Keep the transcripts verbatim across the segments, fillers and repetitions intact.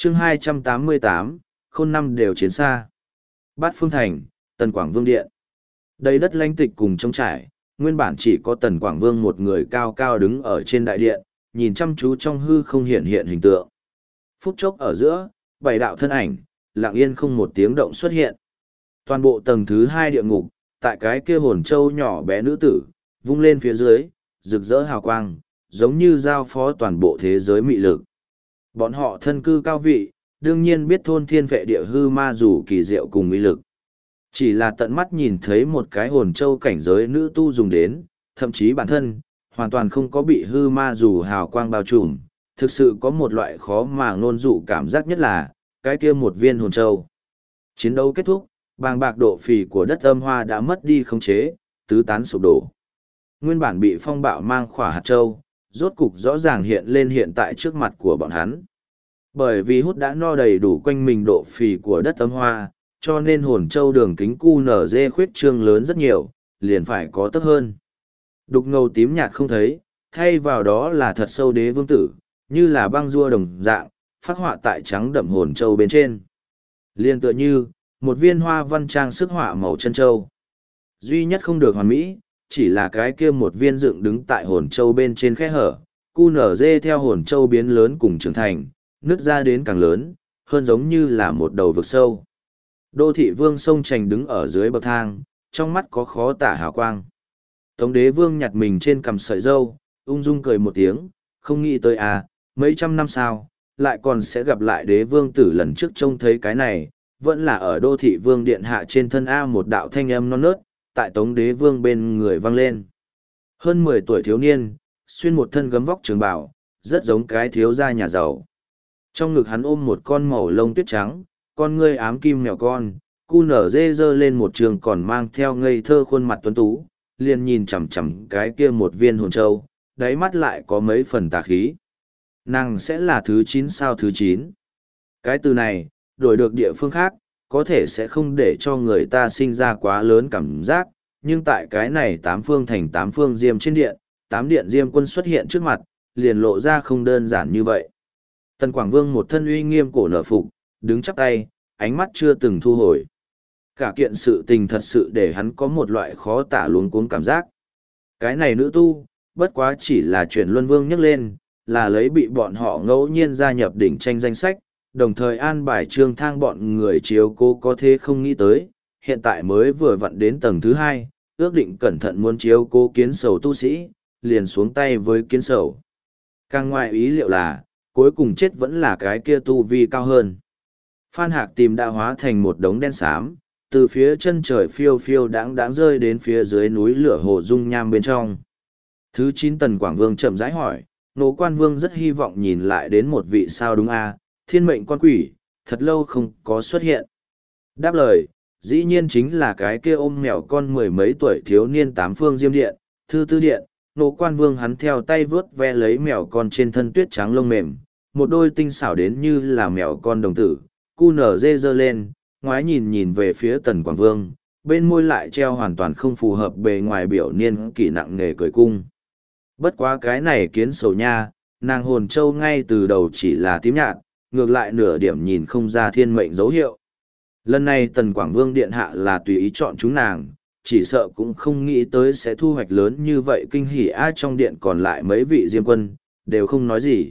chương hai trăm tám mươi tám, khôn năm đều chiến xa. Bát Phương Thành, Tần Quảng Vương Điện. Đầy đất lãnh tịch cùng trống trải, nguyên bản chỉ có Tần Quảng Vương một người cao cao đứng ở trên đại điện, nhìn chăm chú trong hư không hiện hiện hình tượng. Phút chốc ở giữa, bảy đạo thân ảnh, lặng yên không một tiếng động xuất hiện. Toàn bộ tầng thứ hai địa ngục, tại cái kia hồn châu nhỏ bé nữ tử, vung lên phía dưới, rực rỡ hào quang, giống như giao phó toàn bộ thế giới mị lực. Bọn họ thân cư cao vị, đương nhiên biết thôn thiên vệ địa hư ma dù kỳ diệu cùng uy lực. Chỉ là tận mắt nhìn thấy một cái hồn châu cảnh giới nữ tu dùng đến, thậm chí bản thân, hoàn toàn không có bị hư ma dù hào quang bao trùm, thực sự có một loại khó mà ngôn dụ cảm giác nhất là, cái kia một viên hồn châu. Chiến đấu kết thúc, bàng bạc độ phì của đất âm hoa đã mất đi khống chế, tứ tán sụp đổ. Nguyên bản bị phong bạo mang khỏa hạt châu, rốt cục rõ ràng hiện lên hiện tại trước mặt của bọn hắn. Bởi vì hút đã no đầy đủ quanh mình độ phì của đất âm hoa, cho nên hồn châu đường kính cu nở dê khuyết trương lớn rất nhiều, liền phải có tấp hơn. Đục ngầu tím nhạt không thấy, thay vào đó là thật sâu đế vương tử, như là băng rua đồng dạng, phát họa tại trắng đậm hồn châu bên trên. Liên tựa như, một viên hoa văn trang sức họa màu chân châu. Duy nhất không được hoàn mỹ, chỉ là cái kia một viên dựng đứng tại hồn châu bên trên khe hở, cu nở dê theo hồn châu biến lớn cùng trưởng thành, nứt ra đến càng lớn, hơn giống như là một đầu vực sâu. Đô thị vương sông trành đứng ở dưới bậc thang, trong mắt có khó tả hào quang. Tống đế vương nhặt mình trên cằm sợi dâu, ung dung cười một tiếng, không nghĩ tới à, mấy trăm năm sau, lại còn sẽ gặp lại đế vương tử lần trước trông thấy cái này, vẫn là ở đô thị vương điện hạ trên thân A một đạo thanh âm non nớt, tại tống đế vương bên người vang lên. Hơn mười tuổi thiếu niên, xuyên một thân gấm vóc trường bào, rất giống cái thiếu gia nhà giàu. Trong ngực hắn ôm một con màu lông tuyết trắng, con ngươi ám kim mèo con, cu nở dê dơ lên một trường còn mang theo ngây thơ khuôn mặt tuấn tú, liền nhìn chằm chằm cái kia một viên hồn châu, đáy mắt lại có mấy phần tà khí. Nàng sẽ là thứ chín sao thứ chín. Cái từ này, đổi được địa phương khác, có thể sẽ không để cho người ta sinh ra quá lớn cảm giác, nhưng tại cái này tám phương thành tám phương diêm trên điện, tám điện diêm quân xuất hiện trước mặt, liền lộ ra không đơn giản như vậy. Tần Quảng Vương một thân uy nghiêm cổ nở phục, đứng chắp tay, ánh mắt chưa từng thu hồi. Cả kiện sự tình thật sự để hắn có một loại khó tả luống cuống cảm giác. Cái này nữ tu, bất quá chỉ là chuyện Luân Vương nhắc lên, là lấy bị bọn họ ngẫu nhiên gia nhập đỉnh tranh danh sách, đồng thời an bài trương thang bọn người chiếu cố có thế không nghĩ tới, hiện tại mới vừa vặn đến tầng thứ hai, ước định cẩn thận muốn chiếu cố kiến sầu tu sĩ, liền xuống tay với kiến sầu. Càng ngoài ý liệu là, cuối cùng chết vẫn là cái kia tu vi cao hơn. Phan Hạc tìm đã hóa thành một đống đen xám, từ phía chân trời phiêu phiêu đáng đáng rơi đến phía dưới núi lửa hồ dung nham bên trong. Thứ chín Tần Quảng Vương chậm rãi hỏi, Nô Quan Vương rất hy vọng nhìn lại đến một vị sao đúng a, thiên mệnh con quỷ, thật lâu không có xuất hiện. Đáp lời, dĩ nhiên chính là cái kia ôm mèo con mười mấy tuổi thiếu niên tám phương diêm điện, thư tư điện. Nô Quan Vương hắn theo tay vướt ve lấy mèo con trên thân tuyết trắng lông mềm, một đôi tinh xảo đến như là mèo con đồng tử, cu nở dê dơ lên, ngoái nhìn nhìn về phía Tần Quảng Vương, bên môi lại treo hoàn toàn không phù hợp bề ngoài biểu niên kỷ nặng nề cười cung. Bất quá cái này kiến sầu nha, nàng hồn châu ngay từ đầu chỉ là tím nhạt, ngược lại nửa điểm nhìn không ra thiên mệnh dấu hiệu. Lần này Tần Quảng Vương điện hạ là tùy ý chọn chúng nàng, chỉ sợ cũng không nghĩ tới sẽ thu hoạch lớn như vậy kinh hỉ ai trong điện còn lại mấy vị diêm quân, đều không nói gì.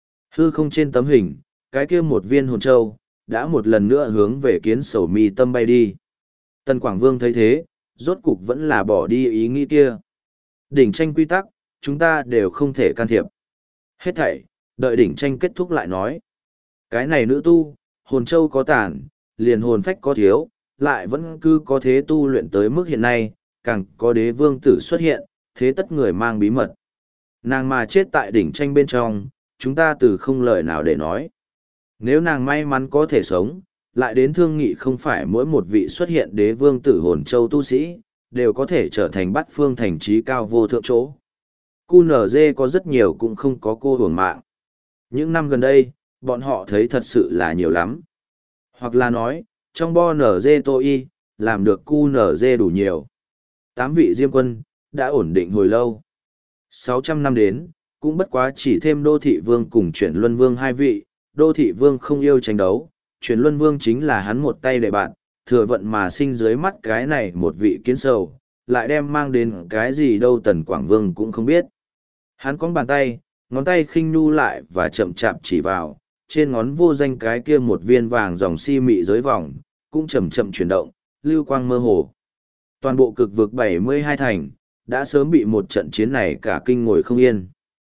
Hư không trên tấm hình, cái kia một viên hồn châu, đã một lần nữa hướng về kiến sầu mi tâm bay đi. Tần Quảng Vương thấy thế, rốt cục vẫn là bỏ đi ý nghĩ kia. Đỉnh tranh quy tắc, chúng ta đều không thể can thiệp. Hết thảy, đợi đỉnh tranh kết thúc lại nói. Cái này nữ tu, hồn châu có tàn, liền hồn phách có thiếu, lại vẫn cứ có thế tu luyện tới mức hiện nay, càng có đế vương tử xuất hiện, thế tất người mang bí mật. Nàng mà chết tại đỉnh tranh bên trong, chúng ta từ không lời nào để nói. Nếu nàng may mắn có thể sống, lại đến thương nghị không phải mỗi một vị xuất hiện đế vương tử hồn châu tu sĩ, đều có thể trở thành bát phương thành trí cao vô thượng chỗ. Cu nở dê có rất nhiều cũng không có cô hưởng mạng. Những năm gần đây, bọn họ thấy thật sự là nhiều lắm. Hoặc là nói, trong bo nở dê tô y, làm được cu nở dê đủ nhiều. Tám vị diêm quân, đã ổn định hồi lâu. Sáu trăm năm đến, cũng bất quá chỉ thêm đô thị vương cùng chuyển luân vương hai vị, đô thị vương không yêu tranh đấu, chuyển luân vương chính là hắn một tay để bạn, thừa vận mà sinh dưới mắt cái này một vị kiến sầu, lại đem mang đến cái gì đâu Tần Quảng Vương cũng không biết. Hắn cong bàn tay, ngón tay khinh nhu lại và chậm chạp chỉ vào, trên ngón vô danh cái kia một viên vàng dòng si mị giới vòng, cũng chậm chậm chuyển động, lưu quang mơ hồ. Toàn bộ cực vực bảy mươi hai thành, đã sớm bị một trận chiến này cả kinh ngồi không yên.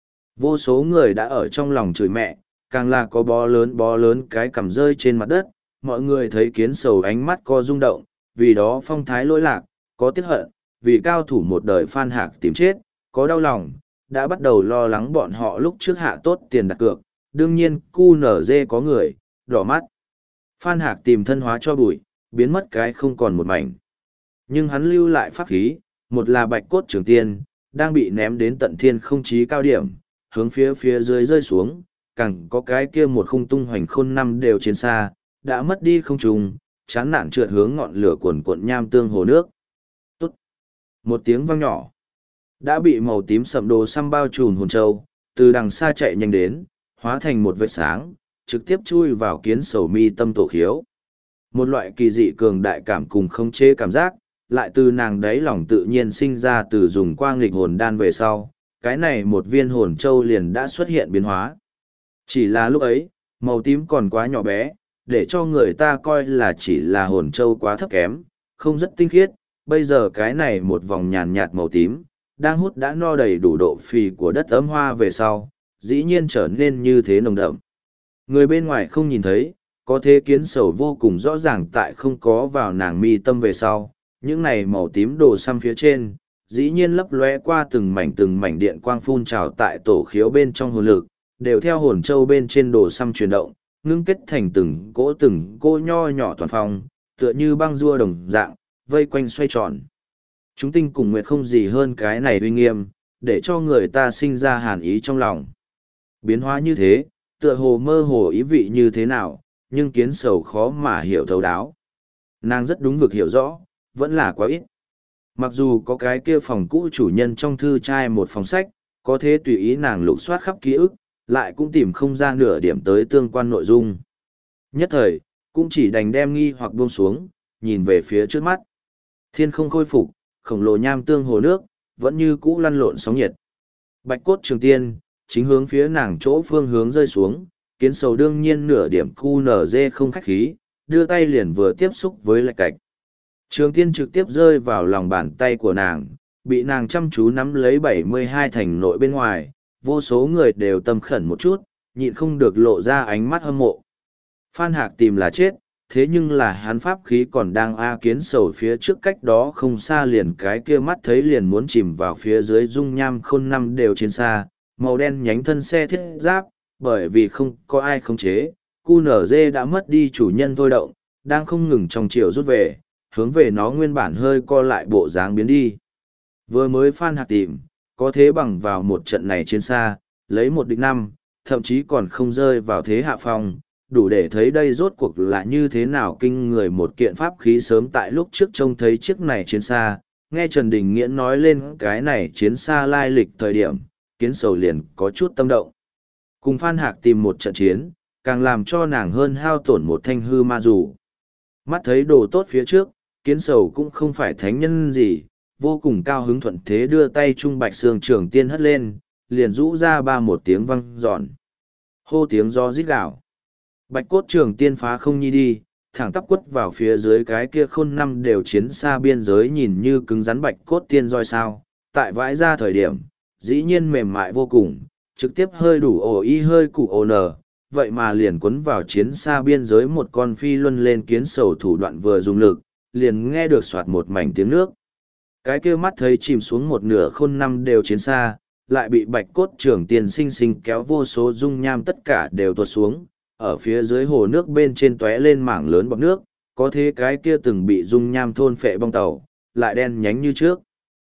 Vô số người đã ở trong lòng chửi mẹ, càng là có bó lớn bó lớn cái cằm rơi trên mặt đất, mọi người thấy kiến sầu ánh mắt co rung động, vì đó phong thái lỗi lạc, có tiếc hận, vì cao thủ một đời Phan Hạc tìm chết, có đau lòng, đã bắt đầu lo lắng bọn họ lúc trước hạ tốt tiền đặt cược, đương nhiên cu nở dê có người, đỏ mắt. Phan Hạc tìm thân hóa cho bụi, biến mất cái không còn một mảnh. Nhưng hắn lưu lại pháp khí, một là bạch cốt trường tiên, đang bị ném đến tận thiên không chí cao điểm, hướng phía phía dưới rơi xuống, càng có cái kia một khung tung hoành khôn năm đều trên xa, đã mất đi không trùng, chán nản trượt hướng ngọn lửa cuồn cuộn nham tương hồ nước. Tốt! Một tiếng vang nhỏ, đã bị màu tím sậm đồ xăm bao trùm hồn châu, từ đằng xa chạy nhanh đến, hóa thành một vệt sáng, trực tiếp chui vào kiến sầu mi tâm tổ khiếu. Một loại kỳ dị cường đại cảm cùng không chế cảm giác, lại từ nàng đáy lòng tự nhiên sinh ra từ dùng qua nghịch hồn đan về sau, cái này một viên hồn châu liền đã xuất hiện biến hóa. Chỉ là lúc ấy, màu tím còn quá nhỏ bé, để cho người ta coi là chỉ là hồn châu quá thấp kém, không rất tinh khiết, bây giờ cái này một vòng nhàn nhạt màu tím, đang hút đã no đầy đủ độ phì của đất ấm hoa về sau, dĩ nhiên trở nên như thế nồng đậm. Người bên ngoài không nhìn thấy, có thế kiến sầu vô cùng rõ ràng tại không có vào nàng mi tâm về sau, những này màu tím đồ xăm phía trên, dĩ nhiên lấp lóe qua từng mảnh từng mảnh điện quang phun trào tại tổ khiếu bên trong hồn lực, đều theo hồn châu bên trên đồ xăm chuyển động, ngưng kết thành từng cỗ từng cỗ nho nhỏ toàn phong, tựa như băng rua đồng dạng, vây quanh xoay tròn. Chúng tinh cùng nguyệt không gì hơn cái này uy nghiêm, để cho người ta sinh ra hàn ý trong lòng. Biến hóa như thế, tựa hồ mơ hồ ý vị như thế nào, nhưng kiến sầu khó mà hiểu thấu đáo. Nàng rất đúng vực hiểu rõ, vẫn là quá ít. Mặc dù có cái kia phòng cũ chủ nhân trong thư trai một phòng sách, có thế tùy ý nàng lục soát khắp ký ức, lại cũng tìm không ra nửa điểm tới tương quan nội dung. Nhất thời, cũng chỉ đành đem nghi hoặc buông xuống, nhìn về phía trước mắt. Thiên không khôi phục, khổng lồ nham tương hồ nước, vẫn như cũ lăn lộn sóng nhiệt. Bạch cốt trường tiên, chính hướng phía nàng chỗ phương hướng rơi xuống, kiến sầu đương nhiên nửa điểm cu nở dê không khách khí, đưa tay liền vừa tiếp xúc với lạch cạch. Trường tiên trực tiếp rơi vào lòng bàn tay của nàng, bị nàng chăm chú nắm lấy bảy mươi hai thành nội bên ngoài, vô số người đều tâm khẩn một chút, nhịn không được lộ ra ánh mắt hâm mộ. Phan Hạc tìm là chết, thế nhưng là hắn pháp khí còn đang a kiến sầu phía trước cách đó không xa liền cái kia mắt thấy liền muốn chìm vào phía dưới dung nham khôn năm đều trên xa, màu đen nhánh thân xe thiết giáp, bởi vì không có ai khống chế, cu nở dê đã mất đi chủ nhân thôi động, đang không ngừng trong chiều rút về, hướng về nó nguyên bản hơi co lại bộ dáng biến đi. Vừa mới Phan Hạc tìm, có thế bằng vào một trận này trên xa, lấy một địch năm, thậm chí còn không rơi vào thế hạ phong, đủ để thấy đây rốt cuộc là như thế nào kinh người một kiện pháp khí sớm tại lúc trước trông thấy chiếc này trên xa, nghe Trần Đình Nghiễn nói lên cái này chiến xa lai lịch thời điểm, kiến sầu liền có chút tâm động. Cùng Phan Hạc tìm một trận chiến, càng làm cho nàng hơn hao tổn một thanh hư ma dù. Mắt thấy đồ tốt phía trước, kiến sầu cũng không phải thánh nhân gì, vô cùng cao hứng thuận thế đưa tay trung bạch xương trường tiên hất lên, liền rũ ra ba một tiếng văng giòn. Hô tiếng gió rít gào. Bạch cốt trường tiên phá không nhi đi, thẳng tắp quất vào phía dưới cái kia khôn năm đều chiến xa biên giới nhìn như cứng rắn bạch cốt tiên roi sao, tại vãi ra thời điểm, dĩ nhiên mềm mại vô cùng, trực tiếp hơi đủ ổ y hơi cụ ồ nở, vậy mà liền quấn vào chiến xa biên giới một con phi luân lên kiến sầu thủ đoạn vừa dùng lực, liền nghe được soạt một mảnh tiếng nước. Cái kia mắt thấy chìm xuống một nửa khôn năm đều chiến xa, lại bị bạch cốt trường tiên sinh sinh kéo vô số dung nham tất cả đều tuột xuống, ở phía dưới hồ nước bên trên tóe lên mảng lớn bọt nước, có thế cái kia từng bị dung nham thôn phệ bong tàu, lại đen nhánh như trước.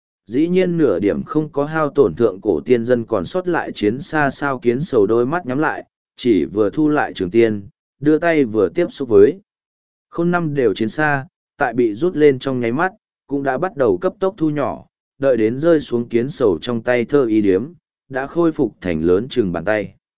Dĩ nhiên nửa điểm không có hao tổn thượng cổ tiên dân còn sót lại chiến xa sao kiến sầu đôi mắt nhắm lại, chỉ vừa thu lại trường tiên, đưa tay vừa tiếp xúc với. Khôn năm đều chiến xa, tại bị rút lên trong nháy mắt, cũng đã bắt đầu cấp tốc thu nhỏ, đợi đến rơi xuống kiến sầu trong tay thơ y điếm, đã khôi phục thành lớn chừng bàn tay.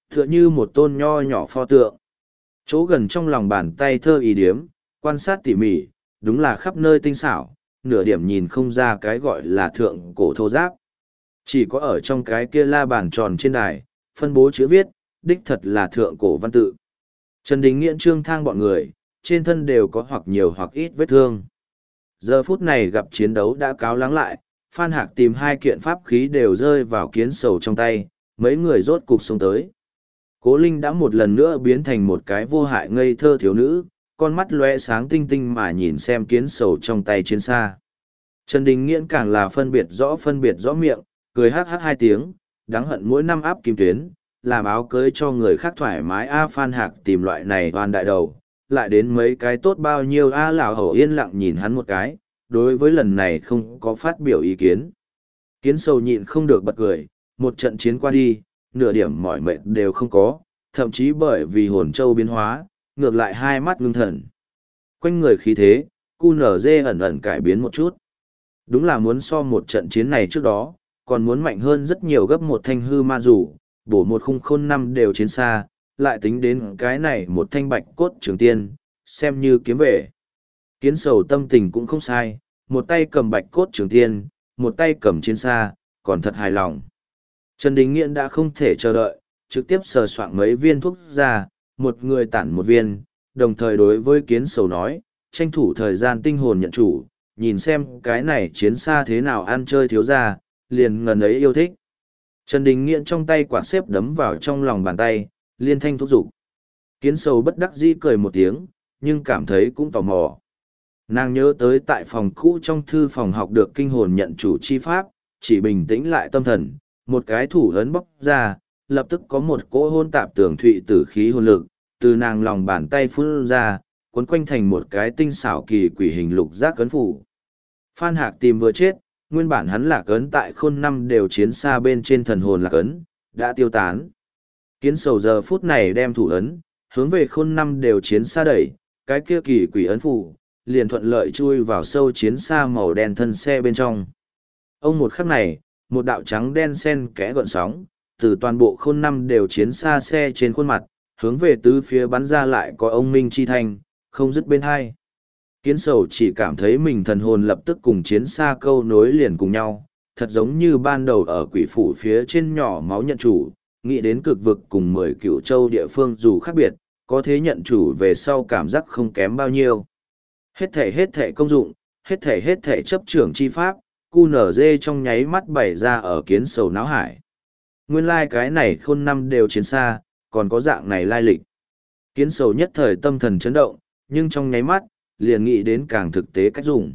Tựa như một tôn nho nhỏ pho tượng. Chỗ gần trong lòng bàn tay thơ ý điếm, quan sát tỉ mỉ, đúng là khắp nơi tinh xảo, nửa điểm nhìn không ra cái gọi là thượng cổ thô giáp. Chỉ có ở trong cái kia la bàn tròn trên đài, phân bố chữ viết, đích thật là thượng cổ văn tự. Trần Đình Nghiễn Trương Thang bọn người, trên thân đều có hoặc nhiều hoặc ít vết thương. Giờ phút này gặp chiến đấu đã cáo lắng lại, Phan Hạc tìm hai kiện pháp khí đều rơi vào kiến sầu trong tay, mấy người rốt cục xông tới. Cố Linh đã một lần nữa biến thành một cái vô hại ngây thơ thiếu nữ, con mắt lóe sáng tinh tinh mà nhìn xem kiến sầu trong tay chiến xa. Trần Đình Nghiễn càng là phân biệt rõ phân biệt rõ miệng, cười hát hát hai tiếng, đáng hận mỗi năm áp kim tuyến, làm áo cưới cho người khác thoải mái a Phan Hạc tìm loại này toàn đại đầu, lại đến mấy cái tốt bao nhiêu a lão hầu yên lặng nhìn hắn một cái, đối với lần này không có phát biểu ý kiến. Kiến sầu nhịn không được bật cười, một trận chiến qua đi, nửa điểm mỏi mệt đều không có, thậm chí bởi vì hồn châu biến hóa, ngược lại hai mắt ngưng thần. Quanh người khí thế, cu nở dê ẩn ẩn cải biến một chút. Đúng là muốn so một trận chiến này trước đó, còn muốn mạnh hơn rất nhiều gấp một thanh hư ma rủ, bổ một khung khôn năm đều chiến xa, lại tính đến cái này một thanh bạch cốt trường tiên, xem như kiếm về. Kiến sầu tâm tình cũng không sai, một tay cầm bạch cốt trường tiên, một tay cầm chiến xa, còn thật hài lòng. Trần Đình Nghiễn đã không thể chờ đợi, trực tiếp sờ soạn mấy viên thuốc ra, một người tản một viên, đồng thời đối với kiến sầu nói, tranh thủ thời gian tinh hồn nhận chủ, nhìn xem cái này chiến xa thế nào ăn chơi thiếu ra, liền ngần ấy yêu thích. Trần Đình Nghiễn trong tay quạt xếp đấm vào trong lòng bàn tay, liên thanh thúc giục. Kiến sầu bất đắc dĩ cười một tiếng, nhưng cảm thấy cũng tò mò. Nàng nhớ tới tại phòng cũ trong thư phòng học được kinh hồn nhận chủ chi pháp, chỉ bình tĩnh lại tâm thần, một cái thủ ấn bóc ra, lập tức có một cỗ hôn tạp tưởng thụy tử khí hồn lực, từ nàng lòng bàn tay phun ra, cuốn quanh thành một cái tinh xảo kỳ quỷ hình lục giác cấn phủ. Phan Hạc tìm vừa chết, nguyên bản hắn lạc ấn tại khôn năm đều chiến xa bên trên thần hồn lạc ấn, đã tiêu tán. Kiến sầu giờ phút này đem thủ ấn, hướng về khôn năm đều chiến xa đẩy, cái kia kỳ quỷ ấn phủ, liền thuận lợi chui vào sâu chiến xa màu đen thân xe bên trong. Ông một khắc này, một đạo trắng đen sen kẽ gọn sóng, từ toàn bộ khôn năm đều chiến xa xe trên khuôn mặt, hướng về tứ phía bắn ra lại có ông minh chi thanh, không dứt bên hai. Kiến sầu chỉ cảm thấy mình thần hồn lập tức cùng chiến xa câu nối liền cùng nhau, thật giống như ban đầu ở quỷ phủ phía trên nhỏ máu nhận chủ, nghĩ đến cực vực cùng mười cựu châu địa phương dù khác biệt, có thế nhận chủ về sau cảm giác không kém bao nhiêu. Hết thể hết thể công dụng, hết thể hết thể chấp trưởng chi pháp, cu nở dê trong nháy mắt bày ra ở kiến sầu náo hải. Nguyên lai like cái này khôn năm đều chiến xa, còn có dạng này lai lịch. Kiến sầu nhất thời tâm thần chấn động, nhưng trong nháy mắt, liền nghĩ đến càng thực tế cách dùng.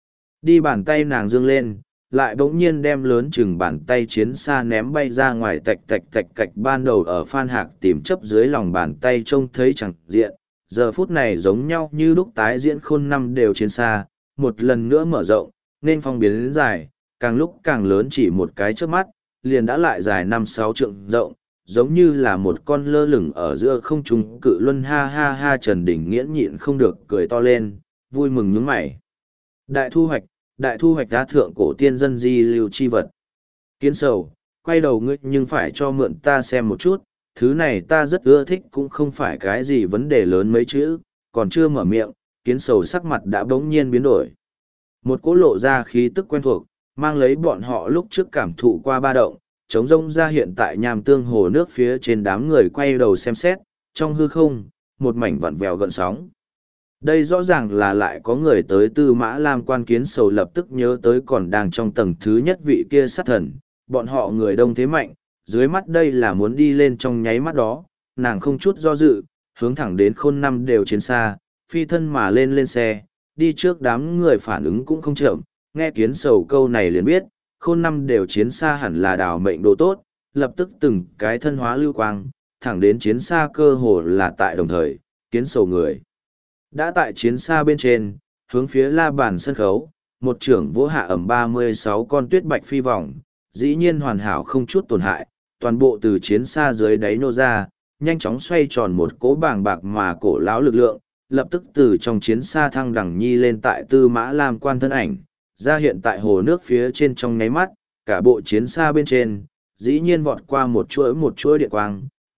Đi bàn tay nàng dương lên, lại bỗng nhiên đem lớn chừng bàn tay chiến xa ném bay ra ngoài tạch tạch tạch cạch ban đầu ở Phan Hạc tìm chấp dưới lòng bàn tay trông thấy chẳng diện. Giờ phút này giống nhau như lúc tái diễn khôn năm đều chiến xa, một lần nữa mở rộng, nên phong biến đến dài, càng lúc càng lớn chỉ một cái trước mắt, liền đã lại dài năm sáu trượng rộng, giống như là một con lơ lửng ở giữa không trung cự luân ha ha ha. Trần Đình Nghiễn nhịn không được cười to lên, vui mừng nhướng mày. Đại thu hoạch, đại thu hoạch đá thượng cổ tiên dân di lưu chi vật. Kiến sầu, quay đầu ngươi nhưng phải cho mượn ta xem một chút, thứ này ta rất ưa thích cũng không phải cái gì vấn đề lớn mấy chữ, còn chưa mở miệng, kiến sầu sắc mặt đã bỗng nhiên biến đổi. Một cỗ lộ ra khí tức quen thuộc, mang lấy bọn họ lúc trước cảm thụ qua ba động, trống rông ra hiện tại nham tương hồ nước phía trên đám người quay đầu xem xét, trong hư không, một mảnh vặn vẹo gợn sóng. Đây rõ ràng là lại có người tới Tư Mã Lam. Quan kiến sầu lập tức nhớ tới còn đang trong tầng thứ nhất vị kia sát thần, bọn họ người đông thế mạnh, dưới mắt đây là muốn đi lên trong nháy mắt đó, nàng không chút do dự, hướng thẳng đến khôn năm đều chiến xa, phi thân mà lên lên xe, đi trước đám người phản ứng cũng không chậm, nghe kiến sầu câu này liền biết, khôn năm đều chiến xa hẳn là đào mệnh đồ tốt, lập tức từng cái thân hóa lưu quang, thẳng đến chiến xa cơ hồ là tại đồng thời, kiến sầu người. Đã tại chiến xa bên trên, hướng phía la bàn sân khấu, một trưởng vỗ hạ ẩm ba mươi sáu con tuyết bạch phi vòng, dĩ nhiên hoàn hảo không chút tổn hại, toàn bộ từ chiến xa dưới đáy nô ra, nhanh chóng xoay tròn một cỗ bàng bạc mà cổ lão lực lượng, lập tức từ trong chiến xa thăng đẳng nhi lên tại Tư Mã Lam quan thân ảnh, ra hiện tại hồ nước phía trên trong nháy mắt, cả bộ chiến xa bên trên, dĩ nhiên vọt qua một chuỗi một chuỗi điện quang,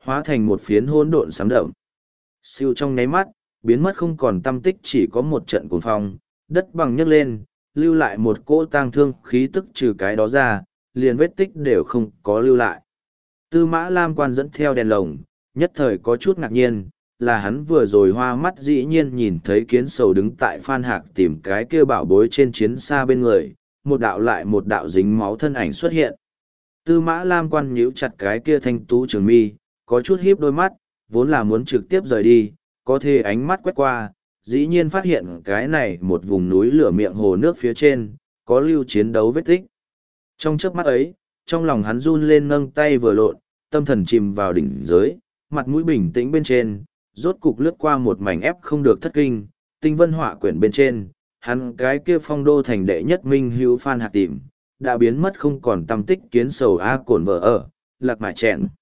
hóa thành một phiến hỗn độn sám đậm. Siêu trong nháy mắt, biến mất không còn tâm tích, chỉ có một trận cuồng phong, đất bằng nhấc lên, lưu lại một cỗ tang thương khí tức, trừ cái đó ra, liền vết tích đều không có lưu lại. Tư Mã Lam Quan dẫn theo đèn lồng, nhất thời có chút ngạc nhiên, là hắn vừa rồi hoa mắt dĩ nhiên nhìn thấy kiến sầu đứng tại Phan Hạc tìm cái kia bảo bối trên chiến xa bên người, một đạo lại một đạo dính máu thân ảnh xuất hiện. Tư Mã Lam Quan nhíu chặt cái kia thanh tú trường mi, có chút híp đôi mắt, vốn là muốn trực tiếp rời đi, có thể ánh mắt quét qua, dĩ nhiên phát hiện cái này một vùng núi lửa miệng hồ nước phía trên, có lưu chiến đấu vết tích. Trong chớp mắt ấy, trong lòng hắn run lên, nâng tay vừa lộn, tâm thần chìm vào đỉnh giới, mặt mũi bình tĩnh bên trên, rốt cục lướt qua một mảnh ép không được thất kinh, tinh vân họa quyển bên trên, hắn cái kia phong đô thành đệ nhất minh hữu Phan Hạc tìm, đã biến mất không còn tâm tích, kiến sầu a cổn vợ ở, lạc mại chẹn.